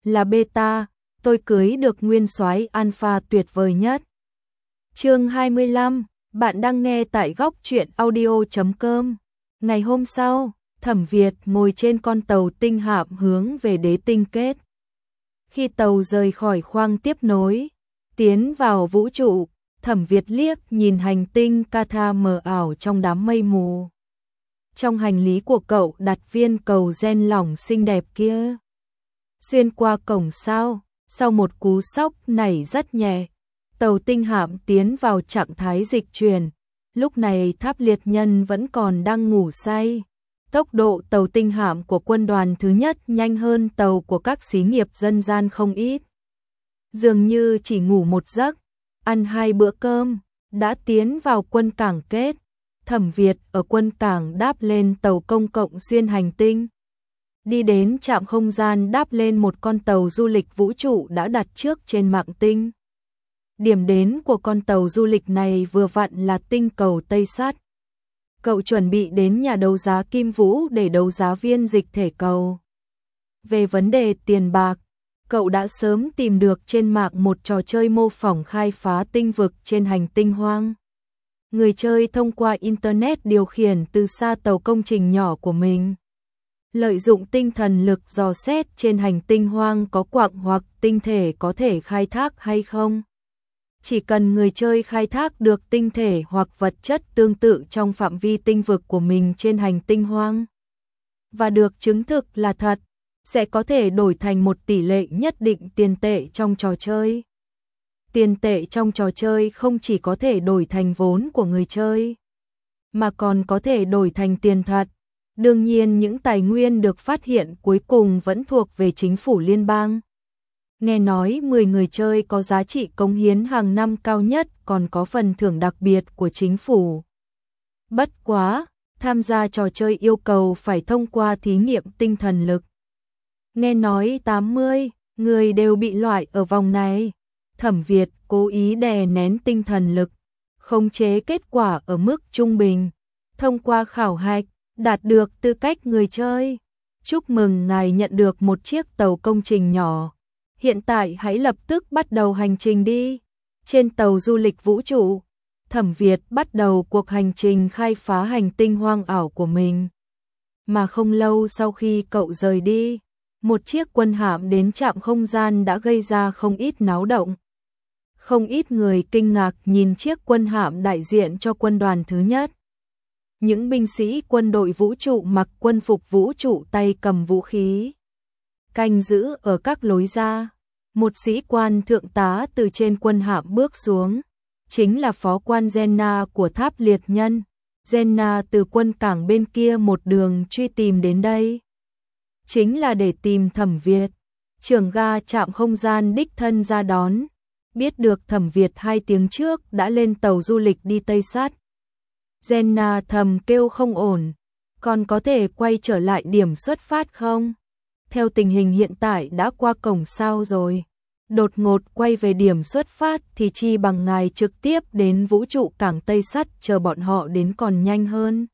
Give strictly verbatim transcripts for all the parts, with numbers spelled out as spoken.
là beta, tôi cưới được nguyên soái alpha tuyệt vời nhất. Chương hai mươi lăm, bạn đang nghe tại góc truyện audio chấm com. Ngày hôm sau, Thẩm Việt ngồi trên con tàu tinh hạm hướng về đế tinh kết. Khi tàu rời khỏi khoang tiếp nối, tiến vào vũ trụ, Thẩm Việt liếc nhìn hành tinh Katha mờ ảo trong đám mây mù. Trong hành lý của cậu đặt viên cầu gen lỏng xinh đẹp kia. Xuyên qua cổng sao, sau một cú sốc nảy rất nhẹ, tàu tinh hạm tiến vào trạng thái dịch chuyển. Lúc này Tháp Liệt Nhân vẫn còn đang ngủ say. Tốc độ tàu tinh hạm của quân đoàn thứ nhất nhanh hơn tàu của các xí nghiệp dân gian không ít. Dường như chỉ ngủ một giấc, ăn hai bữa cơm, đã tiến vào quân cảng kết. Thẩm Việt ở quân cảng đáp lên tàu công cộng xuyên hành tinh. Đi đến trạm không gian đáp lên một con tàu du lịch vũ trụ đã đặt trước trên mạng tinh. Điểm đến của con tàu du lịch này vừa vặn là tinh cầu Tây Sắt. Cậu chuẩn bị đến nhà đấu giá Kim Vũ để đấu giá viên dịch thể cầu. Về vấn đề tiền bạc, cậu đã sớm tìm được trên mạng một trò chơi mô phỏng khai phá tinh vực trên hành tinh hoang. Người chơi thông qua Internet điều khiển từ xa tàu công trình nhỏ của mình. Lợi dụng tinh thần lực dò xét trên hành tinh hoang có quặng hoặc tinh thể có thể khai thác hay không. Chỉ cần người chơi khai thác được tinh thể hoặc vật chất tương tự trong phạm vi tinh vực của mình trên hành tinh hoang, và được chứng thực là thật, sẽ có thể đổi thành một tỷ lệ nhất định tiền tệ trong trò chơi. Tiền tệ trong trò chơi không chỉ có thể đổi thành vốn của người chơi, mà còn có thể đổi thành tiền thật. Đương nhiên những tài nguyên được phát hiện cuối cùng vẫn thuộc về chính phủ liên bang. Nghe nói mười người chơi có giá trị cống hiến hàng năm cao nhất còn có phần thưởng đặc biệt của chính phủ. Bất quá, tham gia trò chơi yêu cầu phải thông qua thí nghiệm tinh thần lực. Nghe nói tám mươi người đều bị loại ở vòng này. Thẩm Việt cố ý đè nén tinh thần lực, khống chế kết quả ở mức trung bình. Thông qua khảo hạch, đạt được tư cách người chơi. Chúc mừng ngài nhận được một chiếc tàu công trình nhỏ. Hiện tại hãy lập tức bắt đầu hành trình đi. Trên tàu du lịch vũ trụ, Thẩm Việt bắt đầu cuộc hành trình khai phá hành tinh hoang ảo của mình. Mà không lâu sau khi cậu rời đi, một chiếc quân hạm đến trạm không gian đã gây ra không ít náo động. Không ít người kinh ngạc nhìn chiếc quân hạm đại diện cho quân đoàn thứ nhất. Những binh sĩ quân đội vũ trụ mặc quân phục vũ trụ tay cầm vũ khí, canh giữ ở các lối ra. Một sĩ quan thượng tá từ trên quân hạm bước xuống, chính là phó quan Jenna của Tháp Liệt Nhân. Jenna từ quân cảng bên kia một đường truy tìm đến đây, chính là để tìm Thẩm Việt. Trưởng ga trạm không gian đích thân ra đón, biết được Thẩm Việt hai tiếng trước đã lên tàu du lịch đi Tây Sắt. Jenna thầm kêu không ổn, còn có thể quay trở lại điểm xuất phát không? Theo tình hình hiện tại đã qua cổng sao rồi, đột ngột quay về điểm xuất phát thì chi bằng ngài trực tiếp đến vũ trụ cảng Tây Sắt chờ bọn họ đến còn nhanh hơn.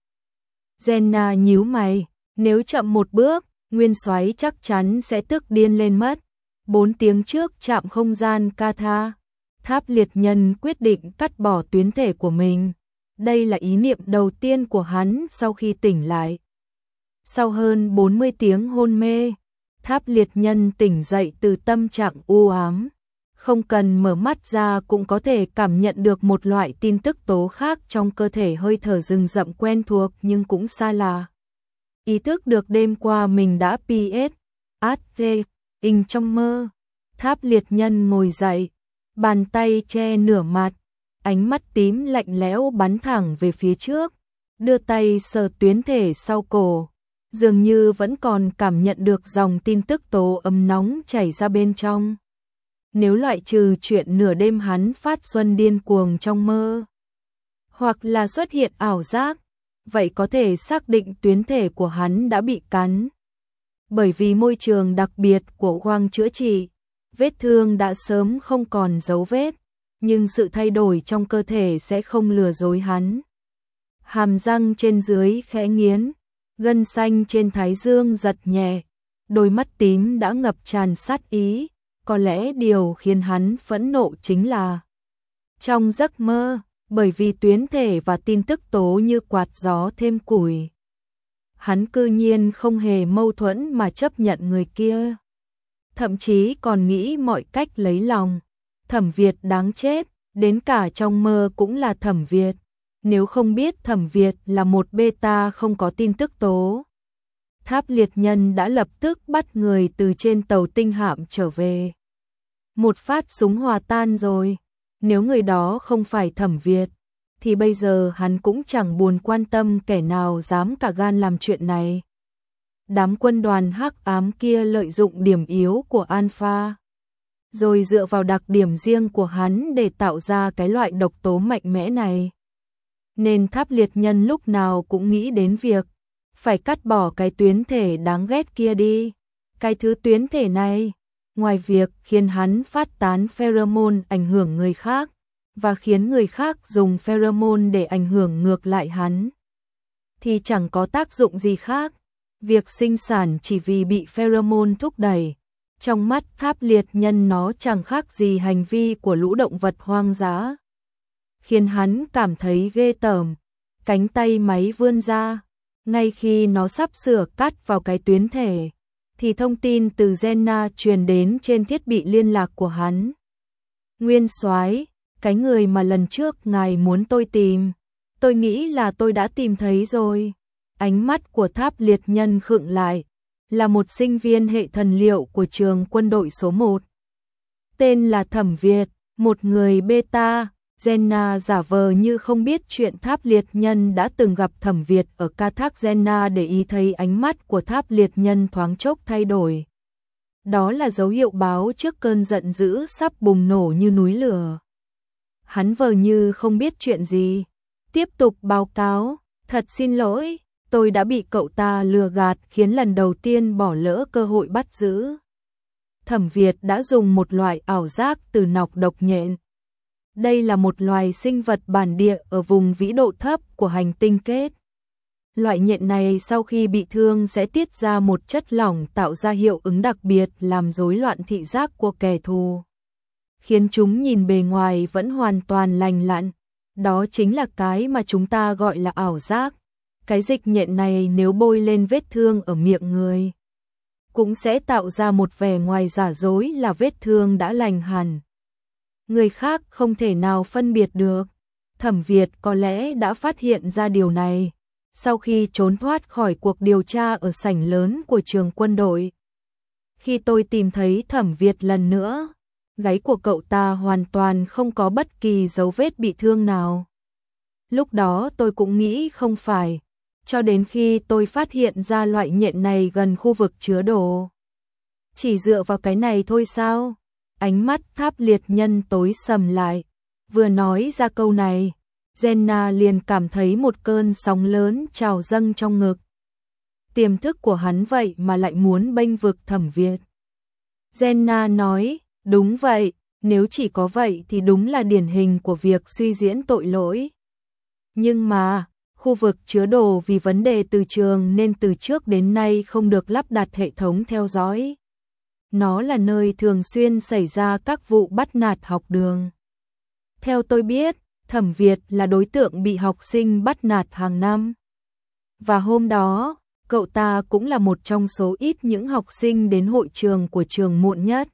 Jenna nhíu mày, nếu chậm một bước, nguyên soái chắc chắn sẽ tức điên lên mất. Bốn tiếng trước trạm không gian Katha, Tháp Liệt Nhân quyết định cắt bỏ tuyến thể của mình. Đây là ý niệm đầu tiên của hắn sau khi tỉnh lại. Sau hơn bốn mươi tiếng hôn mê, Tháp Liệt Nhân tỉnh dậy từ tâm trạng u ám. Không cần mở mắt ra cũng có thể cảm nhận được một loại tin tức tố khác trong cơ thể, hơi thở rừng rậm quen thuộc nhưng cũng xa lạ. Ý thức được đêm qua mình đã pê ét, át tê, in trong mơ. Tháp Liệt Nhân ngồi dậy, bàn tay che nửa mặt, ánh mắt tím lạnh lẽo bắn thẳng về phía trước, đưa tay sờ tuyến thể sau cổ. Dường như vẫn còn cảm nhận được dòng tin tức tố ấm nóng chảy ra bên trong. Nếu loại trừ chuyện nửa đêm hắn phát xuân điên cuồng trong mơ, hoặc là xuất hiện ảo giác, vậy có thể xác định tuyến thể của hắn đã bị cắn. Bởi vì môi trường đặc biệt của khoang chữa trị, vết thương đã sớm không còn dấu vết, nhưng sự thay đổi trong cơ thể sẽ không lừa dối hắn. Hàm răng trên dưới khẽ nghiến, gân xanh trên thái dương giật nhẹ, đôi mắt tím đã ngập tràn sát ý, có lẽ điều khiến hắn phẫn nộ chính là trong giấc mơ, bởi vì tuyến thể và tin tức tố như quạt gió thêm củi. Hắn cư nhiên không hề mâu thuẫn mà chấp nhận người kia. Thậm chí còn nghĩ mọi cách lấy lòng. Thẩm Việt đáng chết, đến cả trong mơ cũng là Thẩm Việt. Nếu không biết Thẩm Việt là một beta không có tin tức tố, Tháp Liệt Nhân đã lập tức bắt người từ trên tàu tinh hạm trở về. Một phát súng hòa tan rồi. Nếu người đó không phải Thẩm Việt, thì bây giờ hắn cũng chẳng buồn quan tâm kẻ nào dám cả gan làm chuyện này. Đám quân đoàn hắc ám kia lợi dụng điểm yếu của Alpha, rồi dựa vào đặc điểm riêng của hắn để tạo ra cái loại độc tố mạnh mẽ này. Nên Tháp Liệt Nhân lúc nào cũng nghĩ đến việc phải cắt bỏ cái tuyến thể đáng ghét kia đi. Cái thứ tuyến thể này, ngoài việc khiến hắn phát tán pheromone ảnh hưởng người khác, và khiến người khác dùng pheromone để ảnh hưởng ngược lại hắn, thì chẳng có tác dụng gì khác. Việc sinh sản chỉ vì bị pheromone thúc đẩy. Trong mắt Tháp Liệt Nhân nó chẳng khác gì hành vi của lũ động vật hoang dã, khiến hắn cảm thấy ghê tởm. Cánh tay máy vươn ra, ngay khi nó sắp sửa cắt vào cái tuyến thể, thì thông tin từ Jenna truyền đến trên thiết bị liên lạc của hắn. Nguyên soái, cái người mà lần trước ngài muốn tôi tìm, tôi nghĩ là tôi đã tìm thấy rồi. Ánh mắt của Tháp Liệt Nhân khựng lại, là một sinh viên hệ thần liệu của trường quân đội số một. Tên là Thẩm Việt, một người beta. Jenna giả vờ như không biết chuyện Tháp Liệt Nhân đã từng gặp Thẩm Việt ở Cartagena, để ý thấy ánh mắt của Tháp Liệt Nhân thoáng chốc thay đổi. Đó là dấu hiệu báo trước cơn giận dữ sắp bùng nổ như núi lửa. Hắn vờ như không biết chuyện gì, tiếp tục báo cáo, thật xin lỗi, tôi đã bị cậu ta lừa gạt, khiến lần đầu tiên bỏ lỡ cơ hội bắt giữ. Thẩm Việt đã dùng một loại ảo giác từ nọc độc nhện. Đây là một loài sinh vật bản địa ở vùng vĩ độ thấp của hành tinh Kết. Loại nhện này sau khi bị thương sẽ tiết ra một chất lỏng tạo ra hiệu ứng đặc biệt làm rối loạn thị giác của kẻ thù, khiến chúng nhìn bề ngoài vẫn hoàn toàn lành lặn. Đó chính là cái mà chúng ta gọi là ảo giác. Cái dịch nhện này nếu bôi lên vết thương ở miệng người, cũng sẽ tạo ra một vẻ ngoài giả dối là vết thương đã lành hẳn. Người khác không thể nào phân biệt được. Thẩm Việt có lẽ đã phát hiện ra điều này sau khi trốn thoát khỏi cuộc điều tra ở sảnh lớn của trường quân đội. Khi tôi tìm thấy Thẩm Việt lần nữa, gáy của cậu ta hoàn toàn không có bất kỳ dấu vết bị thương nào. Lúc đó tôi cũng nghĩ không phải, cho đến khi tôi phát hiện ra loại nhện này gần khu vực chứa đồ. Chỉ dựa vào cái này thôi sao? Ánh mắt Tháp Liệt Nhân tối sầm lại. Vừa nói ra câu này, Jenna liền cảm thấy một cơn sóng lớn trào dâng trong ngực. Tiềm thức của hắn vậy mà lại muốn bênh vực Thẩm Việt. Jenna nói, đúng vậy, nếu chỉ có vậy thì đúng là điển hình của việc suy diễn tội lỗi. Nhưng mà, khu vực chứa đồ vì vấn đề từ trường nên từ trước đến nay không được lắp đặt hệ thống theo dõi. Nó là nơi thường xuyên xảy ra các vụ bắt nạt học đường. Theo tôi biết, Thẩm Việt là đối tượng bị học sinh bắt nạt hàng năm. Và hôm đó, cậu ta cũng là một trong số ít những học sinh đến hội trường của trường muộn nhất.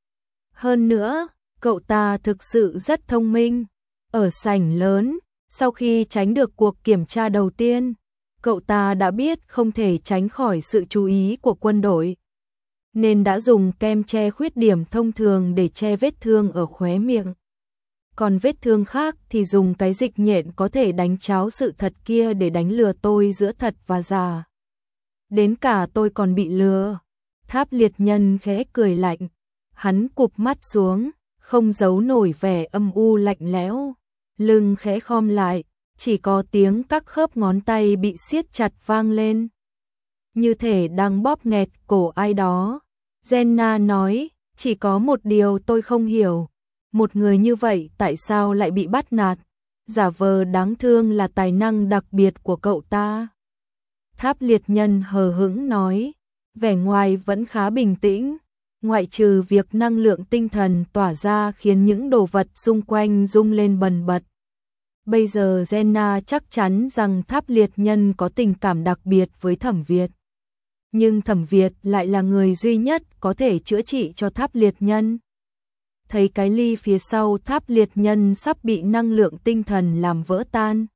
Hơn nữa, cậu ta thực sự rất thông minh. Ở sảnh lớn, sau khi tránh được cuộc kiểm tra đầu tiên, cậu ta đã biết không thể tránh khỏi sự chú ý của quân đội, nên đã dùng kem che khuyết điểm thông thường để che vết thương ở khóe miệng. Còn vết thương khác thì dùng cái dịch nhện có thể đánh tráo sự thật kia để đánh lừa tôi giữa thật và giả. Đến cả tôi còn bị lừa. Tháp Liệt Nhân khẽ cười lạnh, hắn cụp mắt xuống, không giấu nổi vẻ âm u lạnh lẽo, lưng khẽ khom lại, chỉ có tiếng các khớp ngón tay bị siết chặt vang lên, như thể đang bóp nghẹt cổ ai đó. Jenna nói, chỉ có một điều tôi không hiểu, một người như vậy tại sao lại bị bắt nạt? Giả vờ đáng thương là tài năng đặc biệt của cậu ta. Tháp Liệt Nhân hờ hững nói, vẻ ngoài vẫn khá bình tĩnh, ngoại trừ việc năng lượng tinh thần tỏa ra khiến những đồ vật xung quanh rung lên bần bật. Bây giờ Jenna chắc chắn rằng Tháp Liệt Nhân có tình cảm đặc biệt với Thẩm Việt. Nhưng Thẩm Việt lại là người duy nhất có thể chữa trị cho Tháp Liệt Nhân. Thấy cái ly phía sau Tháp Liệt Nhân sắp bị năng lượng tinh thần làm vỡ tan,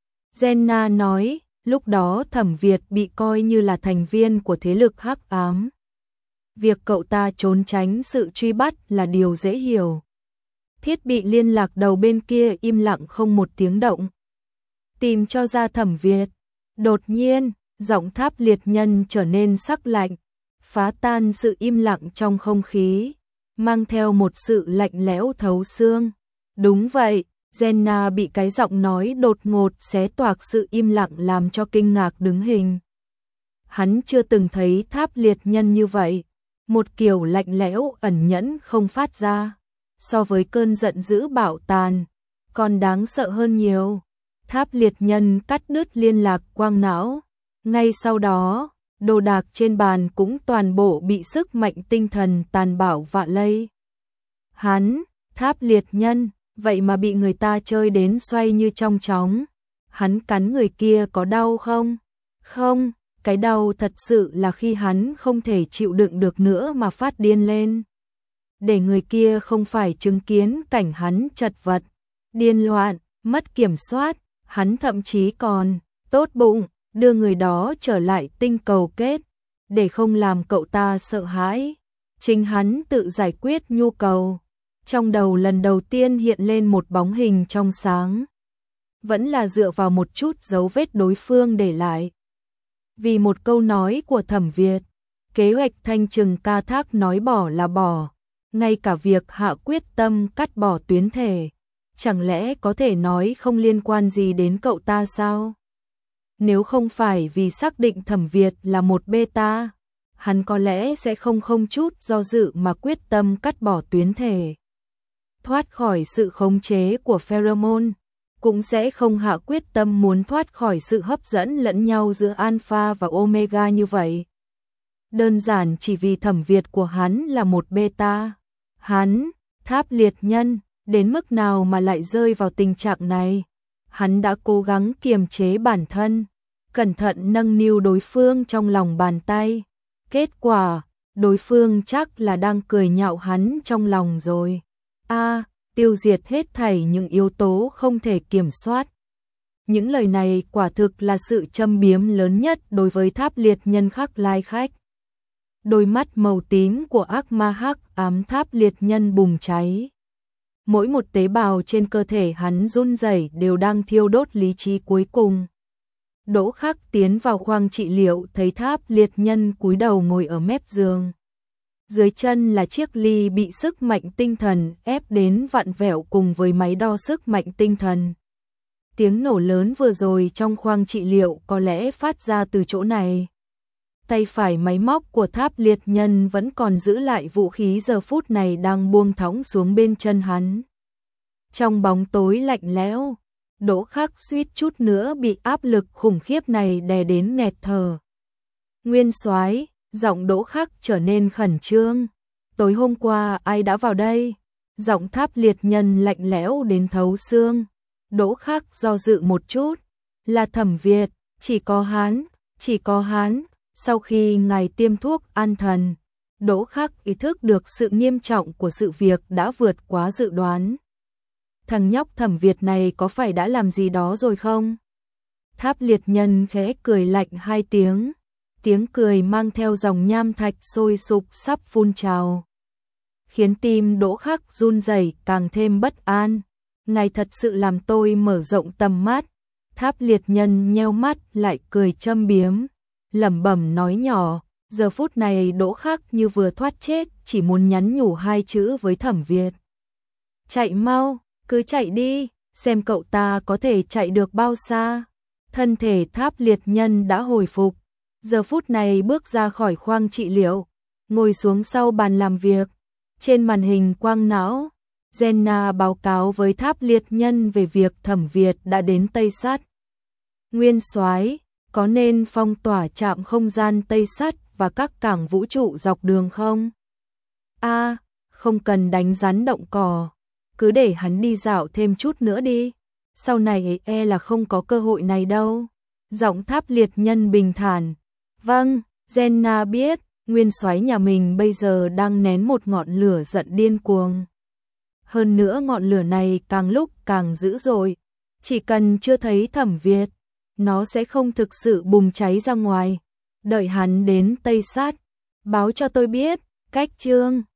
Jenna nói, lúc đó Thẩm Việt bị coi như là thành viên của thế lực hắc ám. Việc cậu ta trốn tránh sự truy bắt là điều dễ hiểu. Thiết bị liên lạc đầu bên kia im lặng không một tiếng động. Tìm cho ra Thẩm Việt. Đột nhiên, giọng Tháp Liệt Nhân trở nên sắc lạnh, phá tan sự im lặng trong không khí, mang theo một sự lạnh lẽo thấu xương. Đúng vậy, Jenna bị cái giọng nói đột ngột xé toạc sự im lặng làm cho kinh ngạc đứng hình. Hắn chưa từng thấy Tháp Liệt Nhân như vậy, một kiểu lạnh lẽo ẩn nhẫn không phát ra, so với cơn giận dữ bạo tàn, còn đáng sợ hơn nhiều. Tháp Liệt Nhân cắt đứt liên lạc quang não, ngay sau đó, đồ đạc trên bàn cũng toàn bộ bị sức mạnh tinh thần tàn bạo vạ lây. Hắn, Tháp Liệt Nhân, vậy mà bị người ta chơi đến xoay như trong chóng. Hắn cắn người kia có đau không? Không, cái đau thật sự là khi hắn không thể chịu đựng được nữa mà phát điên lên. Để người kia không phải chứng kiến cảnh hắn chật vật, điên loạn, mất kiểm soát, hắn thậm chí còn tốt bụng đưa người đó trở lại tinh cầu kết, để không làm cậu ta sợ hãi. Chính hắn tự giải quyết nhu cầu. Trong đầu lần đầu tiên hiện lên một bóng hình trong sáng. Vẫn là dựa vào một chút dấu vết đối phương để lại. Vì một câu nói của Thẩm Việt, kế hoạch thanh trừng ca thác nói bỏ là bỏ, ngay cả việc hạ quyết tâm cắt bỏ tuyến thể, chẳng lẽ có thể nói không liên quan gì đến cậu ta sao? Nếu không phải vì xác định Thẩm Việt là một beta, hắn có lẽ sẽ không không chút do dự mà quyết tâm cắt bỏ tuyến thể. Thoát khỏi sự khống chế của pheromone, cũng sẽ không hạ quyết tâm muốn thoát khỏi sự hấp dẫn lẫn nhau giữa alpha và omega như vậy. Đơn giản chỉ vì Thẩm Việt của hắn là một beta. Hắn, Tháp Liệt Nhân, đến mức nào mà lại rơi vào tình trạng này? Hắn đã cố gắng kiềm chế bản thân, cẩn thận nâng niu đối phương trong lòng bàn tay. Kết quả, đối phương chắc là đang cười nhạo hắn trong lòng rồi. A, tiêu diệt hết thảy những yếu tố không thể kiểm soát. Những lời này quả thực là sự châm biếm lớn nhất đối với Tháp Liệt Nhân khắc lai khách. Đôi mắt màu tím của ác ma hắc ám Tháp Liệt Nhân bùng cháy. Mỗi một tế bào trên cơ thể hắn run rẩy đều đang thiêu đốt lý trí cuối cùng. Đỗ Khắc tiến vào khoang trị liệu thấy Tháp Liệt Nhân cúi đầu ngồi ở mép giường. Dưới chân là chiếc ly bị sức mạnh tinh thần ép đến vặn vẹo cùng với máy đo sức mạnh tinh thần. Tiếng nổ lớn vừa rồi trong khoang trị liệu có lẽ phát ra từ chỗ này. Tay phải máy móc của Tháp Liệt Nhân vẫn còn giữ lại vũ khí giờ phút này đang buông thõng xuống bên chân hắn. Trong bóng tối lạnh lẽo, Đỗ Khắc suýt chút nữa bị áp lực khủng khiếp này đè đến nghẹt thở. Nguyên soái, giọng Đỗ Khắc trở nên khẩn trương. Tối hôm qua ai đã vào đây? Giọng Tháp Liệt Nhân lạnh lẽo đến thấu xương. Đỗ Khắc do dự một chút. Là Thẩm Việt, chỉ có hắn, chỉ có hắn. Sau khi ngài tiêm thuốc an thần, Đỗ Khắc ý thức được sự nghiêm trọng của sự việc đã vượt quá dự đoán. Thằng nhóc Thẩm Việt này có phải đã làm gì đó rồi không? Tháp Liệt Nhân khẽ cười lạnh hai tiếng. Tiếng cười mang theo dòng nham thạch sôi sục sắp phun trào, khiến tim Đỗ Khắc run rẩy càng thêm bất an. Ngài thật sự làm tôi mở rộng tầm mắt. Tháp Liệt Nhân nheo mắt lại cười châm biếm, lẩm bẩm nói nhỏ. Giờ phút này Đỗ Khắc như vừa thoát chết, chỉ muốn nhắn nhủ hai chữ với Thẩm Việt. Chạy mau, cứ chạy đi, xem cậu ta có thể chạy được bao xa. Thân thể Tháp Liệt Nhân đã hồi phục. Giờ phút này bước ra khỏi khoang trị liệu, ngồi xuống sau bàn làm việc. Trên màn hình quang não, Jenna báo cáo với Tháp Liệt Nhân về việc Thẩm Việt đã đến Tây Sắt. Nguyên soái, có nên phong tỏa trạm không gian Tây Sắt và các cảng vũ trụ dọc đường không? A, à, không cần đánh rắn động cỏ, cứ để hắn đi dạo thêm chút nữa đi, sau này e là không có cơ hội này đâu. Giọng Tháp Liệt Nhân bình thản. Vâng, Jenna biết, nguyên soái nhà mình bây giờ đang nén một ngọn lửa giận điên cuồng. Hơn nữa ngọn lửa này càng lúc càng dữ dội, chỉ cần chưa thấy Thẩm Việt, nó sẽ không thực sự bùng cháy ra ngoài. Đợi hắn đến Tây Sát, báo cho tôi biết, cách chương